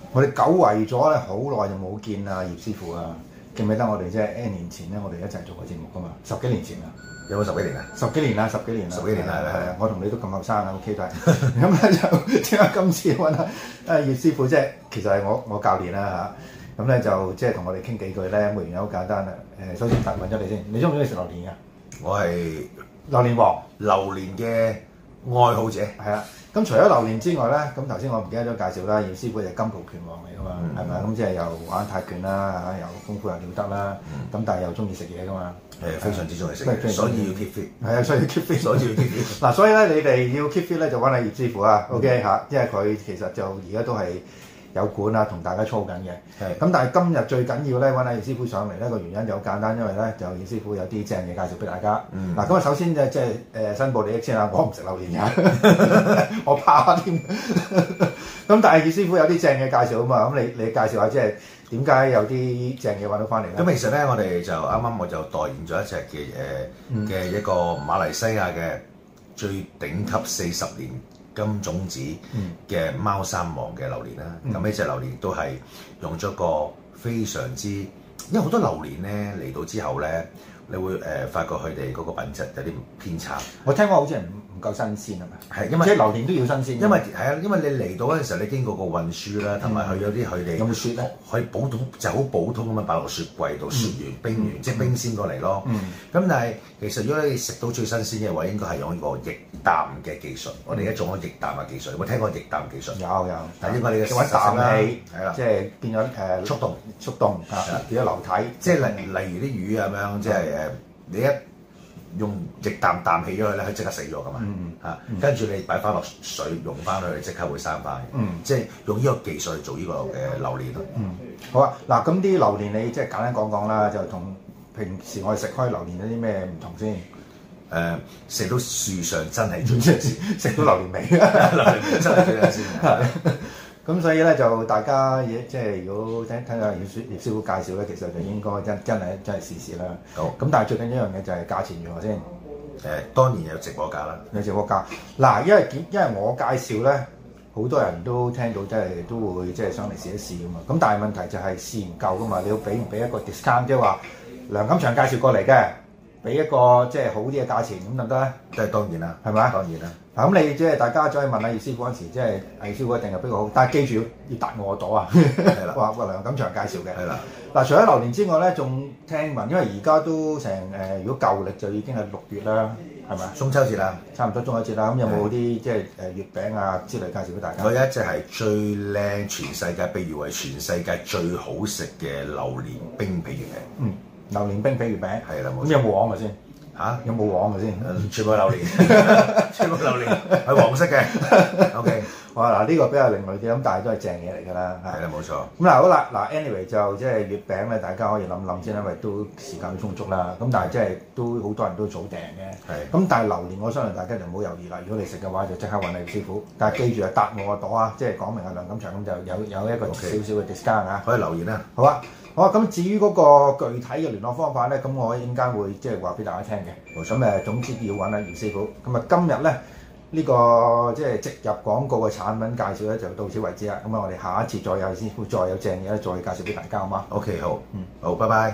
我哋久違咗咧，好耐就冇見啊葉師傅啊！記唔記得我哋即係 N 年前咧，我哋一齊做過節目噶嘛？10幾年前啊， 有冇10幾年啊 ？10幾年啦，10幾年啦，係啊！我同你都咁後生啊，OK 都係。咁咧就點解今次揾葉師傅即係其實係我教練啦嚇。咁咧就即係同我哋傾幾句咧，個原因好簡單啦。首先問咗你先，你中唔中意食榴蓮㗎？ 我係榴蓮王， 榴蓮嘅愛好者。 係啊。咁除咗榴蓮之外咧，咁頭先我唔記得咗介紹啦，葉師傅就係金蒲拳王嚟噶嘛，係咪？咁即係又玩泰拳啦，嚇，又功夫又了得啦，咁但係又中意食嘢噶嘛， 非常之中意食嘢，所以要 keep fit。 係啊，所以要 keep fit， 所以要 keep fit。 嗱，所以咧你哋要 keep fit 咧就揾阿葉師傅啊 ，OK 嚇，因為佢其實就而家都係有管啊，同大家操緊嘅。咁但係今日最緊要咧揾阿葉師傅上嚟咧個原因就好簡單，因為咧就葉師傅有啲正嘢介紹俾大家。嗱，咁啊首先即係申報利益先啦，我唔食榴蓮㗎，我怕添。咁但係葉師傅有啲正嘢介紹啊嘛，咁你介紹下即係點解有啲正嘢揾到翻嚟咧？ 咁其實咧，我哋就啱啱我就代言咗一隻嘅一個馬來西亞嘅最頂級40年金種子嘅貓山王嘅榴蓮啦，咁呢隻榴蓮都係用咗個非常之，因為好多榴蓮咧嚟到之後咧，你會發覺佢哋嗰個品質有啲偏差。 我聽講好似係唔夠新鮮係咪？ 係，因為即係榴蓮都要新鮮。 因為係啊，因為你嚟到嗰陣時候，你經過個運輸啦，同埋佢有啲佢哋有冇雪咧？ 可以普通就好普通咁樣擺落雪櫃度，雪完冰完，即係冰鮮過嚟咯。咁但係其實如果你食到最新鮮嘅話，應該係用呢個液氮嘅技術。我哋而家做緊液氮嘅技術，有冇聽過液氮技術？ 有。 但係因為你嘅揾氮氣係啦， 即係變咗速凍變咗流體。即係例如啲魚咁樣，即係你一用液氮氮氣咗佢咧，佢即刻死咗噶嘛嚇。跟住你擺翻落水溶翻佢，即刻會生翻。即係用呢個技術去做呢個嘅榴蓮咯。 好啊，嗱咁啲榴蓮你即係簡單講講啦，就同平時我哋食開榴蓮有啲咩唔同先？ 食到樹上真係最新鮮， 食到榴蓮味， 榴蓮味真係最新鮮。 咁所以咧就大家即係如果聽到葉師傅介紹咧，其實就應該真係試試啦。 好。 咁但係最緊要一樣嘢就係價錢如何先？ 當然有直播價啦。 有直播價。嗱，因為我介紹咧，好多人都聽到都會即係上嚟試一試噶嘛。咁但係問題就係試唔夠噶嘛，你要俾唔俾一個 discount， 即係話梁錦祥介紹過嚟嘅，俾一個即係好啲嘅價錢咁得唔得咧？ 即係當然啦， 係咪？ 當然啦。 嗱咁你即係大家再問下葉師傅嗰陣時，即係葉師傅一定係比較好，但係記住要答我個朵啊！ 係啦， 話梁錦祥介紹嘅。 係啦。 嗱，除咗榴蓮之外咧，仲聽聞，因為而家都成如果舊歷就已經係6月啦，係咪？ 中秋節啦， 差唔多中秋節啦。咁有冇啲即係月餅啊之類介紹俾大家？ 我有一隻係最靚，全世界被譽為全世界最好食嘅榴蓮冰皮月餅。 榴蓮冰皮月餅。係啦，冇錯。咁有冇黃嘅先？有冇黃嘅先？ 全部榴蓮，全部榴蓮係黃色嘅。OK， 哇！嗱呢個比較另類啲，咁但係都係正嘢嚟㗎啦。 係啦，冇錯。 咁嗱好啦，嗱 anyway 就即係月餅咧，大家可以諗諗先，因為都時間充足啦。咁但係即係都好多人都早訂嘅。係。咁但係榴蓮，我相信大家就唔好猶豫啦。如果你食嘅話，就即刻揾你師傅。但係記住啊，答我個朵啊，即係講明阿梁錦祥咁就有一個少少嘅 discount 啊。 可以留言啦。 好啊。好啊，咁至於嗰個具體嘅聯絡方法咧，咁我陣間會即係話俾大家聽嘅。咁總之要揾阿葉師傅。咁啊，今日咧呢個即係植入廣告嘅產品介紹咧，就到此為止啦。咁啊，我哋下一次再有師傅再有正嘢咧，再介紹俾大家，好嗎 ？OK， 好，好，拜拜。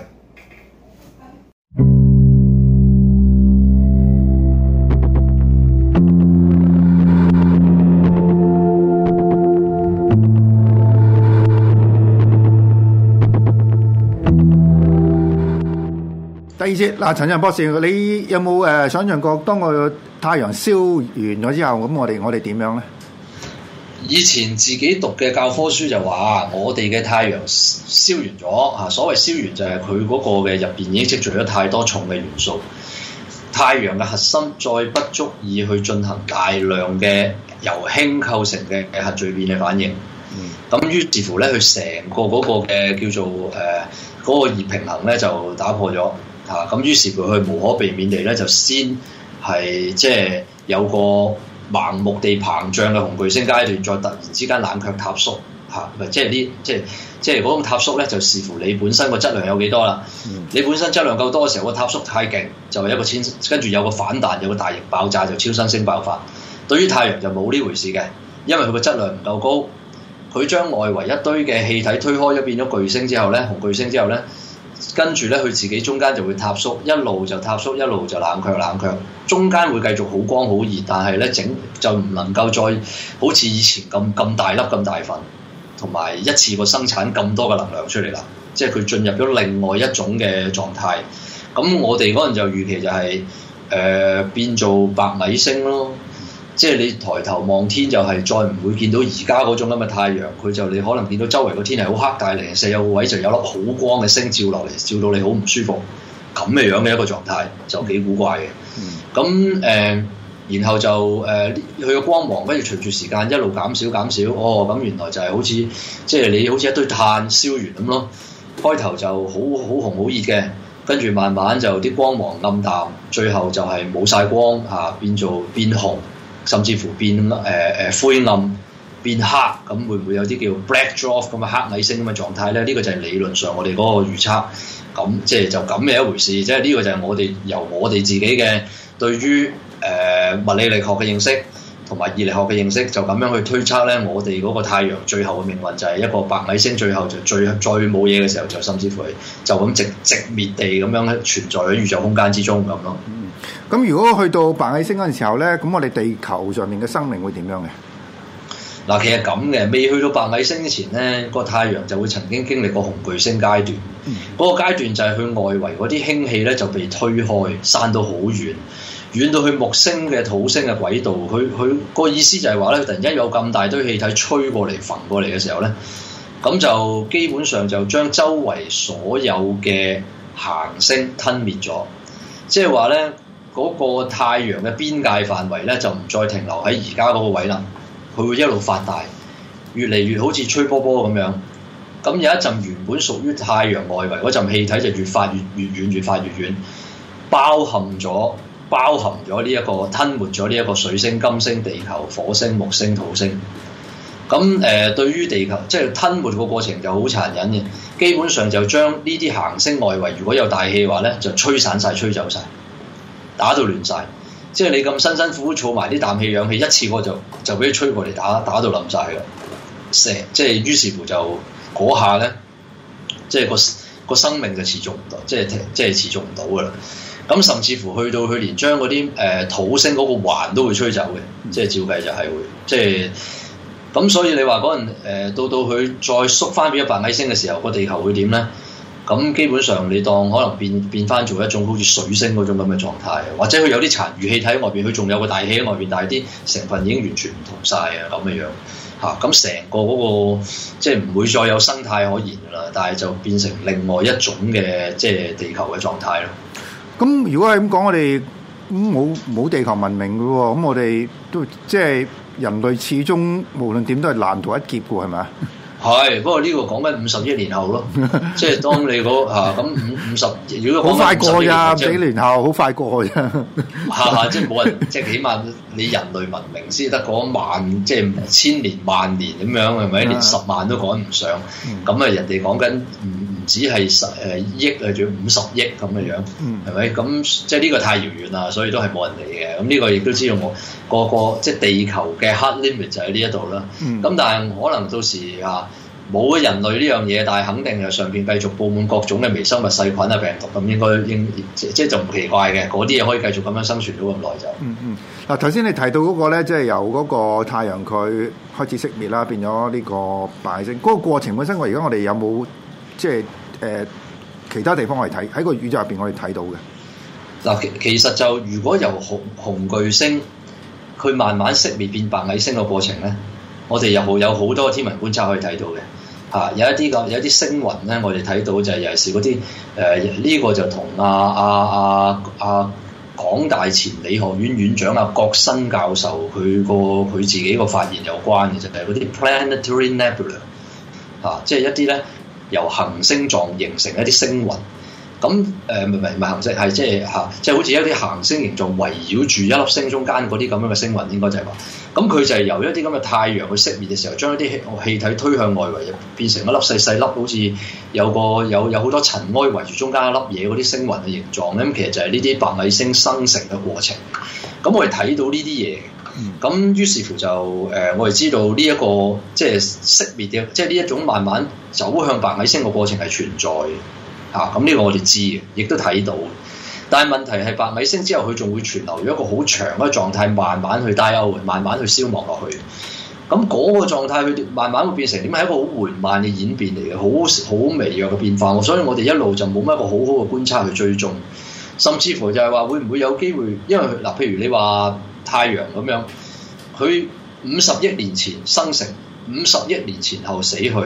第二節嗱，陳振博士，你有冇想像過當個太陽燒完咗之後，咁我哋點樣咧？ 以前自己讀嘅教科書就話，我哋嘅太陽燒完咗嚇，所謂燒完就係佢嗰個嘅入邊已經積聚咗太多重嘅元素，太陽嘅核心再不足以去進行大量嘅由氫構成嘅核聚變嘅反應。咁於是乎咧，佢成個嗰個嘅叫做嗰個熱平衡咧就打破咗。咁於是乎佢無可避免地咧就先係即係有個盲目地膨脹嘅紅巨星階段，再突然之間冷卻塌縮即係嗰種塌縮咧就視乎你本身個質量有幾多啦。你本身質量夠多嘅時候，個塌縮太勁就係一個跟住有個反彈，有個大型爆炸就超新星爆發。對於太陽就冇呢回事嘅，因為佢個質量唔夠高， 佢將外圍一堆嘅氣體推開咗變咗巨星之後咧，紅巨星之後咧，跟住咧佢自己中間就會塌縮，一路就塌縮，一路就冷卻，中間會繼續好光好熱，但係咧就唔能夠再好似以前咁大粒咁大份，同埋一次過生產咁多嘅能量出嚟啦。即係佢進入咗另外一種嘅狀態。咁我哋嗰陣就預期就係變做白矮星咯。即係你抬頭望天就係再唔會見到而家嗰種咁嘅太陽，佢就你可能見到周圍個天係好黑，但係零舍有個位就有粒好光嘅星照落嚟，照到你好唔舒服咁嘅樣嘅一個狀態，就幾古怪嘅。咁然後就佢個光芒跟住隨住時間一路減少，咁原來就係好似即係你好似一堆炭燒完咁咯。開頭就好紅好熱嘅，跟住慢慢就啲光芒暗淡，最後就係冇晒光變紅。甚至乎變灰暗、變黑，咁會唔會有啲叫 black dwarf 咁嘅黑矮星咁嘅狀態咧？呢個就係理論上我哋嗰個預測，咁即係就咁嘅一回事。即係呢個就係由我哋自己嘅對於物理力學嘅認識同埋熱力學嘅認識，就咁樣去推測咧。我哋嗰個太陽最後嘅命運就係一個白矮星，最後就再冇嘢嘅時候，就甚至乎就咁直滅地咁樣存在喺宇宙空間之中咁咯。 咁如果去到白矮星嗰陣時候咧，咁我哋地球上面嘅生命會點樣嘅？ 嗱，其實咁嘅，未去到白矮星之前咧，個太陽就會曾經經歷過紅巨星階段。嗰個階段就係佢外圍嗰啲氫氣咧就被推開，散到好遠，遠到去木星嘅土星嘅軌道。佢個意思就係話咧，突然間有咁大堆氣體吹過嚟、揈過嚟嘅時候咧，咁就基本上就將周圍所有嘅行星吞滅咗。即係話咧，嗰個太陽嘅邊界範圍咧就唔再停留喺而家嗰個位啦，佢會一路發大，越嚟越好似吹波波咁樣。咁有一陣原本屬於太陽外圍嗰陣氣體就越發越遠，越發越遠，包含咗呢一個吞沒咗呢一個水星、金星、地球、火星、木星、土星。咁對於地球即係吞沒個過程就好殘忍嘅，基本上就將呢啲行星外圍如果有大氣嘅話咧，就吹散晒、吹走晒，打到亂晒。即係你咁辛辛苦苦儲埋啲氮氣氧氣，一次過就俾佢吹過嚟打到冧晒㗎。即係於是乎就嗰下咧，即係個生命就持續唔到，即係持續唔到㗎啦。咁甚至乎去到佢連將嗰啲土星嗰個環都會吹走嘅，即係照計就係會即係。咁所以你話嗰陣到佢再縮翻變咗白矮星嘅時候，個地球會點咧？咁基本上你當可能變翻做一種好似水星嗰種咁嘅狀態，或者佢有啲殘餘氣體喺外邊，佢仲有個大氣喺外邊，但係啲成分已經完全唔同晒啊咁嘅樣嚇。咁成個嗰個即係唔會再有生態可言㗎啦，但係就變成另外一種嘅即係地球嘅狀態咯。 咁如果係咁講，我哋冇地球文明嘅喎，咁我哋都即係。人類始終無論點都係難逃一劫嘅，係咪啊？係，不過呢個講緊50億年後咯，即係當你咁50，如果好快過呀，幾年後好快過呀，即係冇人，即係起碼你人類文明先得嗰萬，即係千年萬年咁樣，係咪？連10萬都趕唔上，咁啊人哋講緊唔止係億啊，仲要50億咁嘅樣，係咪？咁即係呢個太遙遠啦，所以都係冇人嚟嘅。咁呢個亦都知道我個即係地球嘅 hard limit 就喺呢一度啦。咁但係可能到時冇人類呢樣嘢，但係肯定係上邊繼續佈滿各種嘅微生物、細菌啊、病毒，咁應該即係就唔奇怪嘅。嗰啲嘢可以繼續咁樣生存咗咁耐就。嗱頭先你提到嗰個咧，即係由嗰個太陽佢開始熄滅啦，變咗呢個白矮星。嗰個過程本身，我哋有冇即係其他地方我哋睇喺個宇宙入邊我哋睇到嘅？嗱，其實就如果由紅巨星佢慢慢熄滅變白矮星嘅過程咧，我哋有好多天文觀察可以睇到嘅。有一啲星雲咧，我哋睇到就係尤其是嗰啲呢個就同港大前理學院院長郭新教授佢自己個發現有關嘅，就係嗰啲 planetary nebula 即係一啲咧由行星狀形成一啲星雲。咁唔係行星，係即係好似一啲行星形狀圍繞住一粒星中間嗰啲咁樣嘅星雲，應該就係話，咁佢就係由一啲咁嘅太陽去熄滅嘅時候，將一啲氣體推向外圍，變成一粒細粒，好似有好多塵埃圍住中間一粒嘢嗰啲星雲嘅形狀咧。咁其實就係呢啲白矮星生成嘅過程。咁我哋睇到呢啲嘢， 咁於是乎就我哋知道呢一個即係熄滅嘅，即係呢一種慢慢走向白矮星嘅過程係存在嘅嚇。咁呢個我哋知嘅，亦都睇到。但係問題係白矮星之後佢仲會存留咗一個好長嘅狀態，慢慢去 die out，慢慢去消亡落去。咁嗰個狀態佢慢慢會變成點？係一個好緩慢嘅演變嚟嘅，好微弱嘅變化。所以我哋一路就冇乜一個好好嘅觀察去追蹤，甚至乎就係話會唔會有機會？因為嗱，譬如你話太陽咁樣，佢50億年前生成，50億年前後死去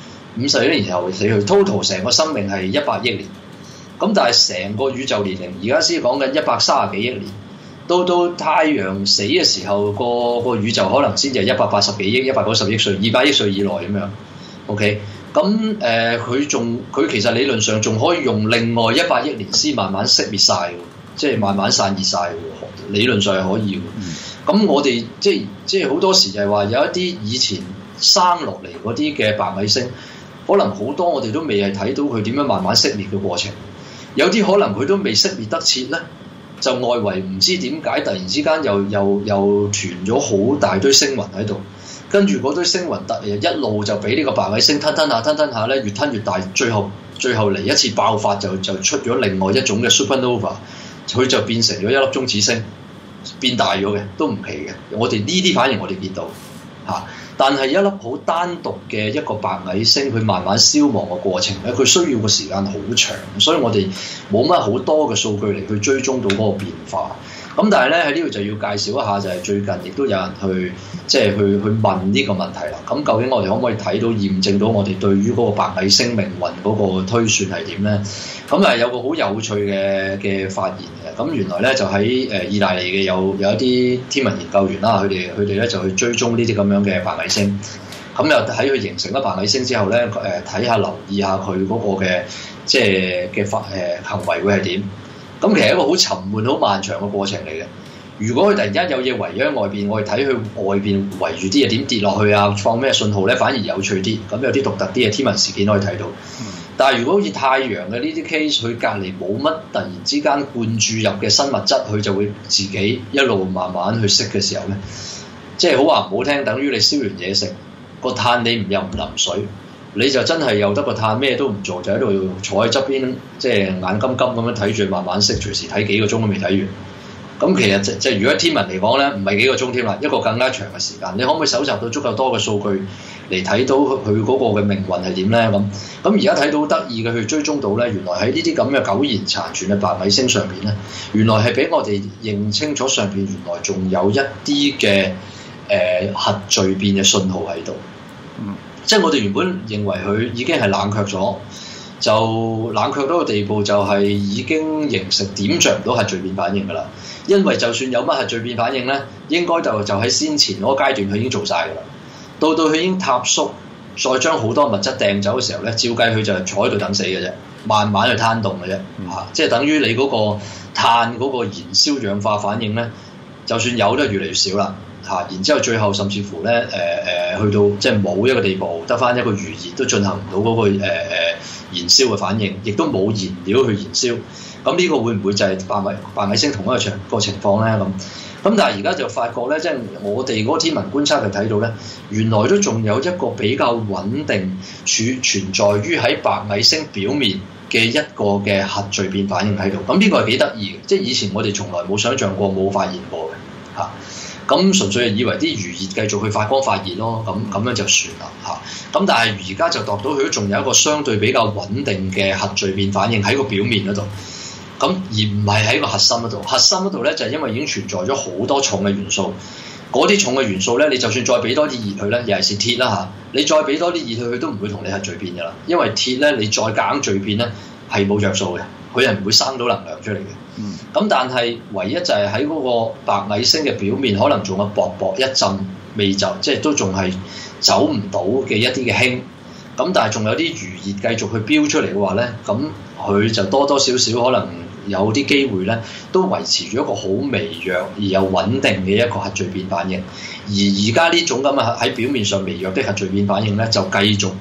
，50億年後死去 ，total 成個生命係100億年。咁但係成個宇宙年齡而家先講緊130幾億年，到太陽死嘅時候，個宇宙可能先至係180幾億、190億歲、200億歲以內咁樣。OK， 咁佢其實理論上仲可以用另外100億年先慢慢熄滅晒嘅，即係慢慢散熱晒嘅，理論上係可以嘅。咁我哋即係好多時就係話有一啲以前生落嚟嗰啲嘅白矮星，可能好多我哋都未係睇到佢點樣慢慢熄滅嘅過程。有啲可能佢都未熄滅得切咧，就外圍唔知點解突然之間又傳咗好大堆星雲喺度，跟住嗰堆星雲一路就俾呢個白矮星吞下咧，越吞越大，最後嚟一次爆發就出咗另外一種嘅 supernova， 佢就變成咗一粒中子星，變大咗嘅，都唔奇嘅。我哋呢啲反應我哋見到嚇。但係一粒好單獨嘅一個白矮星，佢慢慢消亡嘅過程咧，佢需要個時間好長，所以我哋冇乜好多嘅數據嚟去追蹤到嗰個變化。咁但係咧喺呢度就要介紹一下，就係最近亦都有人去問呢個問題啦。咁究竟我哋可唔可以睇到驗證到我哋對於嗰個白矮星命運嗰個推算係點咧？咁有個好有趣嘅發現嘅。咁原來咧就喺意大利嘅有一啲天文研究員啦，佢哋咧就去追蹤呢啲咁樣嘅白矮星。咁又喺佢形成咗白矮星之後咧，睇下留意下佢嗰個嘅行為會係點。咁其實係一個好沉悶、好漫長嘅過程嚟嘅。如果佢突然間有嘢圍咗喺外邊，我哋睇佢外邊圍住啲嘢點跌落去啊，放咩信號咧，反而有趣啲。咁有啲獨特啲嘅天文事件可以睇到。但係如果好似太陽嘅呢啲 case，佢隔離冇乜突然之間灌注入嘅新物質，佢就會自己一路慢慢去熄嘅時候咧，即係好話唔好聽，等於你燒完嘢食個炭你又唔淋水。你就真係有得個炭咩都唔做，就喺度坐喺側邊，即係眼金金咁樣睇住慢慢熄，隨時睇幾個鐘都未睇完。咁其實即係如果天文嚟講咧，唔係幾個鐘添啦，一個更加長嘅時間。你可唔可以搜集到足夠多嘅數據嚟睇到佢嗰個嘅命運係點咧？咁而家睇到得意嘅去追蹤到咧，原來喺呢啲咁嘅苟延殘存嘅白矮星上邊咧，原來係俾我哋認清楚上邊原來仲有一啲嘅核聚變嘅信號喺度。即係我哋原本認為佢已經係冷卻咗，就冷卻到個地步就係已經形成點着唔到核聚變反應㗎啦。因為就算有乜核聚變反應咧，應該就喺先前嗰個階段佢已經做晒㗎啦。到佢已經塌縮，再將好多物質掟走嘅時候咧，照計佢就係坐喺度等死嘅啫，慢慢去攤凍嘅啫。即係等於你嗰個碳嗰個燃燒氧化反應咧，就算有都係越嚟越少啦。然之後最後甚至乎咧去到即係冇一個地步，得返一個餘熱都進行唔到嗰個燃燒嘅反應，亦都冇燃料去燃燒。咁呢個會唔會就係白矮星同一個情況咧？咁但係而家就發覺咧，即係我哋嗰個天文觀測就睇到咧，原來都仲有一個比較穩定存在於喺白矮星表面嘅一個嘅核聚變反應喺度。咁呢個係幾得意嘅，即係以前我哋從來冇想象過、冇發現過嘅嚇。咁純粹係以為啲餘熱繼續去發光發熱咯，咁樣就算啦嚇。咁但係而家就度到佢都仲有一個相對比較穩定嘅核聚變反應喺個表面嗰度，咁而唔係喺個核心嗰度。核心嗰度咧就係因為已經存在咗好多重嘅元素，嗰啲重嘅元素咧，你就算再俾多啲熱佢咧，尤其是鐵啦嚇，你再俾多啲熱佢，佢都唔會同你核聚變㗎啦。因為鐵咧，你再夾硬聚變咧係冇着數嘅，佢係唔會生到能量出嚟嘅。咁但係唯一就係喺嗰個白矮星嘅表面，可能仲有薄一陣未走，即係都仲係走唔到嘅一啲嘅氫。咁但係仲有啲餘熱繼續去飆出嚟嘅話咧，咁佢就多多少少可能有啲機會咧，都維持住一個好微弱而又穩定嘅一個核聚變反應。而家呢種咁嘅喺表面上微弱的核聚變反應咧，就繼續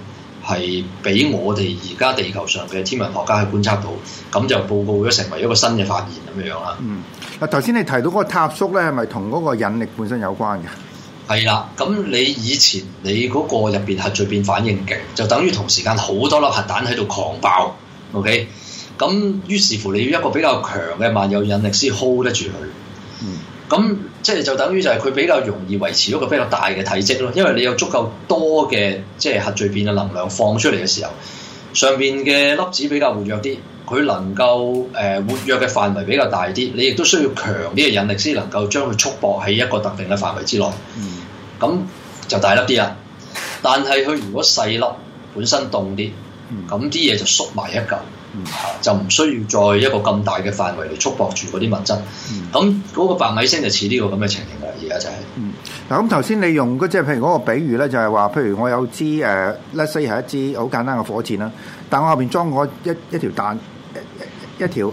係俾我哋而家地球上嘅天文學家去觀察到，咁就報告咗成為一個新嘅發現咁樣啦。 頭先你提到嗰個塌縮咧，係咪同嗰個引力本身有關嘅？ 係啦，咁你以前你嗰個入邊核聚變反應勁，就等於同時間好多粒核彈喺度狂爆 ，OK？ 咁於是乎你要一個比較強嘅萬有引力先 hold 得住佢。咁即係就等於就係佢比較容易維持一個比較大嘅體積咯，因為你有足夠多嘅即係核聚變嘅能量放出嚟嘅時候，上邊嘅粒子比較活躍啲，佢能夠活躍嘅範圍比較大啲，你亦都需要強啲嘅引力先能夠將佢束縛喺一個特定嘅範圍之內。咁就大粒啲啦。但係佢如果細粒，本身凍啲，咁啲嘢就縮埋一嚿。就唔需要再一個咁大嘅範圍嚟束縛住嗰啲物質，咁嗰個白矮星就似呢個咁嘅情形啦。而家就係嗱，咁頭先你用即係譬如嗰個比喻咧，就係話，譬如我有支let's say 係一支好簡單嘅火箭啦，但我後邊裝咗一條彈一條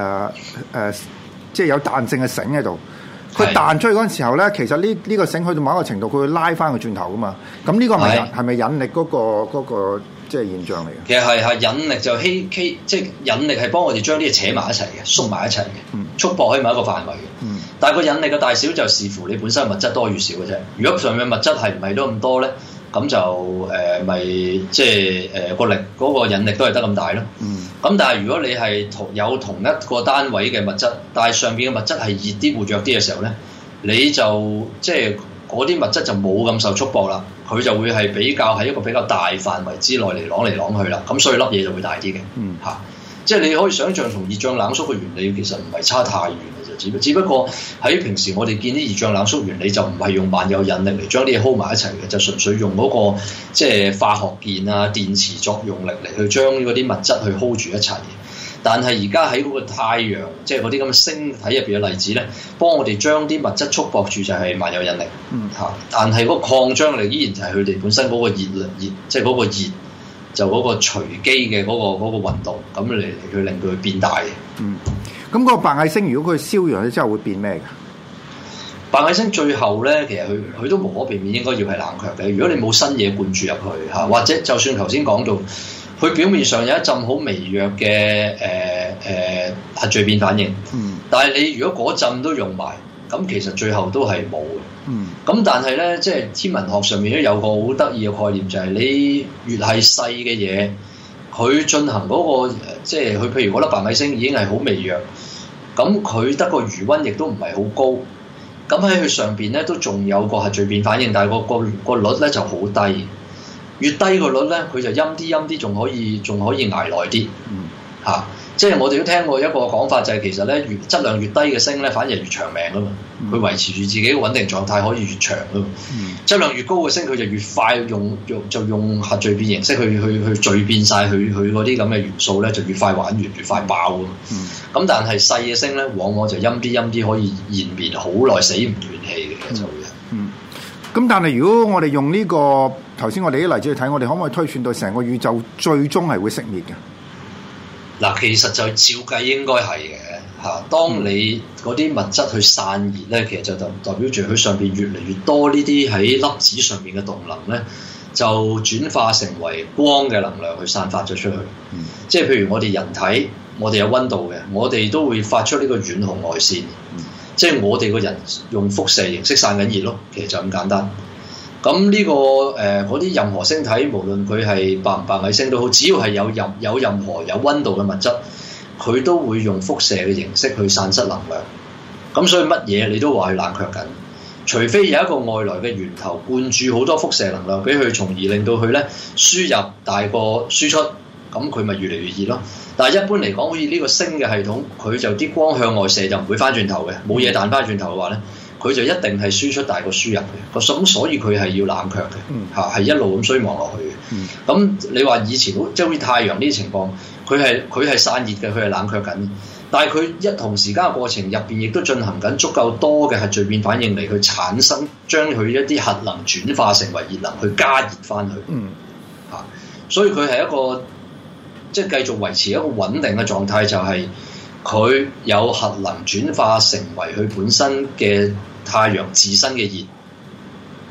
即係有彈性嘅繩喺度，佢彈出去嗰陣時候咧，其實呢個繩去到某一個程度，佢會拉翻個轉頭噶嘛。咁呢個係咪引力嗰個即係現象嚟嘅？ 其實係引力就即係引力係幫我哋將啲嘢扯埋一齊嘅，縮埋一齊嘅，束縛喺某一個範圍嘅。但係個引力嘅大小就視乎你本身物質多與少嘅啫。如果上面物質係唔係都咁多咧，咁就咪即係個力嗰個引力都係得咁大咯。咁但係如果你係有同一個單位嘅物質，但係上邊嘅物質係熱啲活躍啲嘅時候咧，你就即係嗰啲物質就冇咁受束縛啦。佢就會係比較喺一個比較大範圍之內嚟啷去啦，咁所以粒嘢就會大啲嘅。即係你可以想象同熱脹冷縮嘅原理其實唔係差太遠嘅啫，只不過喺平時我哋見啲熱脹冷縮原理就唔係用萬有引力嚟將啲嘢 hold 埋一齊嘅，就純粹用嗰個即係化學鍵啊、電磁作用力嚟去將嗰啲物質去 hold 住一齊。但係而家喺嗰個太陽，即係嗰啲咁嘅星體入邊嘅例子咧，幫我哋將啲物質束縛住就係萬有引力。但係嗰個擴張力依然就係佢哋本身嗰個熱，即係嗰個熱就嗰個隨機嘅嗰個運動，咁嚟去令到佢變大嘅。 咁個白矮星如果佢燒完咗之後會變咩㗎？ 白矮星最後咧，其實佢都無可避免應該要係冷卻嘅。如果你冇新嘢灌注入去嚇，或者就算頭先講到。佢表面上有一陣好微弱嘅核聚變反應，但係你如果嗰陣都用埋，咁其實最後都係冇嘅。咁但係咧，即係天文學上面都有個好得意嘅概念，就係你越係細嘅嘢，佢進行嗰個即係佢譬如嗰粒白矮星已經係好微弱，咁佢得個餘溫亦都唔係好高，咁喺佢上邊咧都仲有個核聚變反應，但係個率咧就好低。越低個率咧，佢就陰啲，仲可以捱耐啲。即係我哋都聽過一個講法，就係其實咧質量越低嘅星咧，反而越長命啊嘛。佢維持住自己嘅穩定狀態可以越長啊嘛。質量越高嘅星，佢就越快用核聚變形式去聚變晒佢嗰啲咁嘅元素咧，就越快玩完，越快爆啊嘛。咁但係細嘅星咧，往往就陰啲可以延綿好耐，死唔斷氣嘅就會。 咁但係如果我哋用呢個頭先我哋啲例子去睇，我哋可唔可以推算到成個宇宙最終係會熄滅嘅？ 嗱，其實就照計應該係嘅嚇。當你嗰啲物質去散熱咧，其實就代表住佢上邊越嚟越多呢啲喺粒子上面嘅動能咧，就轉化成為光嘅能量去散發咗出去。即係譬如我哋人體，我哋有溫度嘅，我哋都會發出呢個遠紅外線。即係我哋個人用輻射形式散緊熱咯，其實就咁簡單。咁呢個嗰啲任何星體，無論佢係白唔白矮星都好，只要係有任何有溫度嘅物質，佢都會用輻射嘅形式去散失能量。咁所以乜嘢你都話係冷卻緊，除非有一個外來嘅源頭灌注好多輻射能量俾佢，從而令到佢咧輸入大過輸出，咁佢咪越嚟越熱咯。但係一般嚟講，好似呢個星嘅系統，佢就啲光向外射就唔會翻轉頭嘅，冇嘢彈翻轉頭嘅話咧，佢就一定係輸出大過輸入嘅。咁所以佢係要冷卻嘅，係一路咁衰亡落去嘅。咁你話以前即係好似太陽呢啲情況，佢係散熱嘅，佢係冷卻緊。但係佢同時間嘅過程入邊，亦都進行緊足夠多嘅核聚變反應嚟去產生，將佢一啲核能轉化成為熱能去加熱翻去。所以佢係一個。即係繼續維持一個穩定嘅狀態，就係佢有核能轉化成為佢本身嘅太陽自身嘅熱。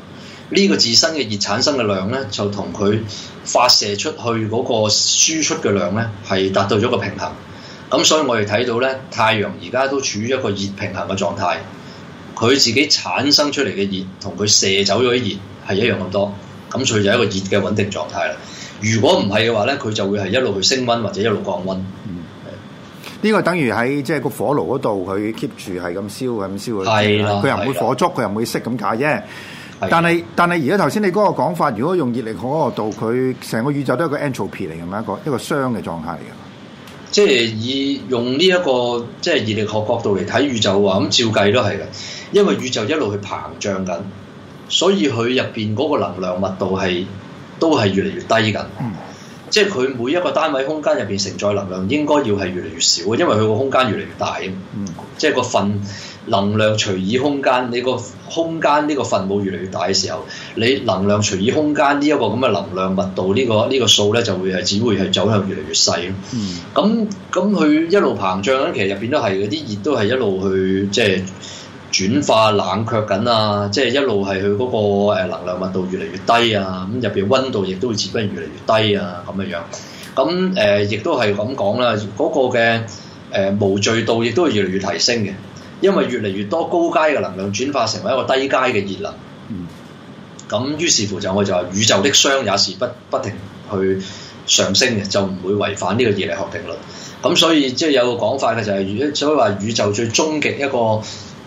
呢個自身嘅熱產生嘅量咧，就同佢發射出去嗰個輸出嘅量咧，係達到咗個平衡。咁所以我哋睇到咧，太陽而家都處於一個熱平衡嘅狀態，佢自己產生出嚟嘅熱同佢射走咗啲熱係一樣咁多，咁所以就係一個熱嘅穩定狀態啦。如果唔係嘅話咧，佢就會係一路去升溫或者一路降溫。 呢個等於喺即係個火爐嗰度，佢 keep 住係咁燒，係咁燒。 係啦， 佢又唔會火燭，佢又唔會熄咁解啫。但係而家頭先你嗰個講法，如果用熱力學嗰個度，佢成個宇宙都係一個 entropy 嚟嘅嘛，一個熵嘅狀態嚟嘅。 即係以用呢一個即係熱力學角度嚟睇宇宙啊，咁照計都係嘅，因為宇宙一路去膨脹緊，所以佢入邊嗰個能量密度都係越嚟越低緊。即係佢每一個單位空間入邊承載能量應該要係越嚟越少嘅，因為佢個空間越嚟越大。即係個份能量隨意空間，你個空間呢個分母越嚟越大嘅時候，你能量隨意空間呢一個咁嘅能量密度呢個數咧，就會係只會係走向越嚟越細。咁佢一路膨脹咧，其實入邊都係嗰啲熱都係一路去即係轉化冷卻緊啊！即係一路係佢嗰個能量密度越嚟越低啊！咁入邊溫度亦都會自不然越嚟越低啊！咁樣樣，咁亦都係咁講啦。嗰個嘅無序度亦都會越嚟越提升嘅，因為越嚟越多高階嘅能量轉化成為一個低階嘅熱能。咁於是乎我就話宇宙的熵也是不停去上升嘅，就唔會違反呢個熱力學定律。咁所以即係有個講法嘅就係，所以話宇宙最終極一個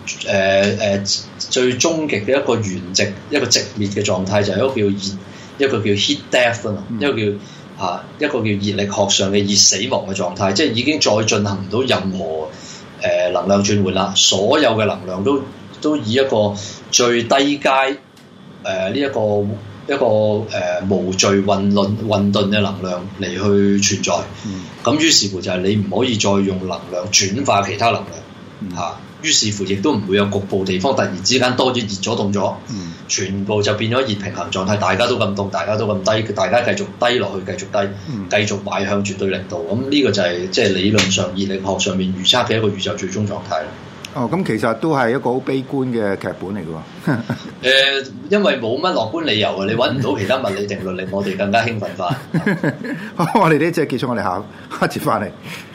最終極嘅一個原值一個直滅嘅狀態，就係一個叫 heat death 啊嘛，一個叫熱力學上嘅熱死亡嘅狀態，即係已經再進行唔到任何能量轉換啦，所有嘅能量都以一個最低階呢一個無序混沌嘅能量嚟去存在。咁於是乎就係你唔可以再用能量轉化其他能量嚇。於是乎，亦都唔會有局部地方突然之間多咗熱咗凍咗，全部就變咗熱平衡狀態，大家都咁凍，大家都咁低，大家繼續低落去，繼續低，繼續邁向絕對零度。咁呢個就係即係理論上熱力學上面預測嘅一個宇宙最終狀態啦。 哦，咁其實都係一個好悲觀嘅劇本嚟嘅喎。 因為冇乜樂觀理由啊，你揾唔到其他物理定律令我哋更加興奮化。 好，我哋呢一節結束，我哋下一節翻嚟。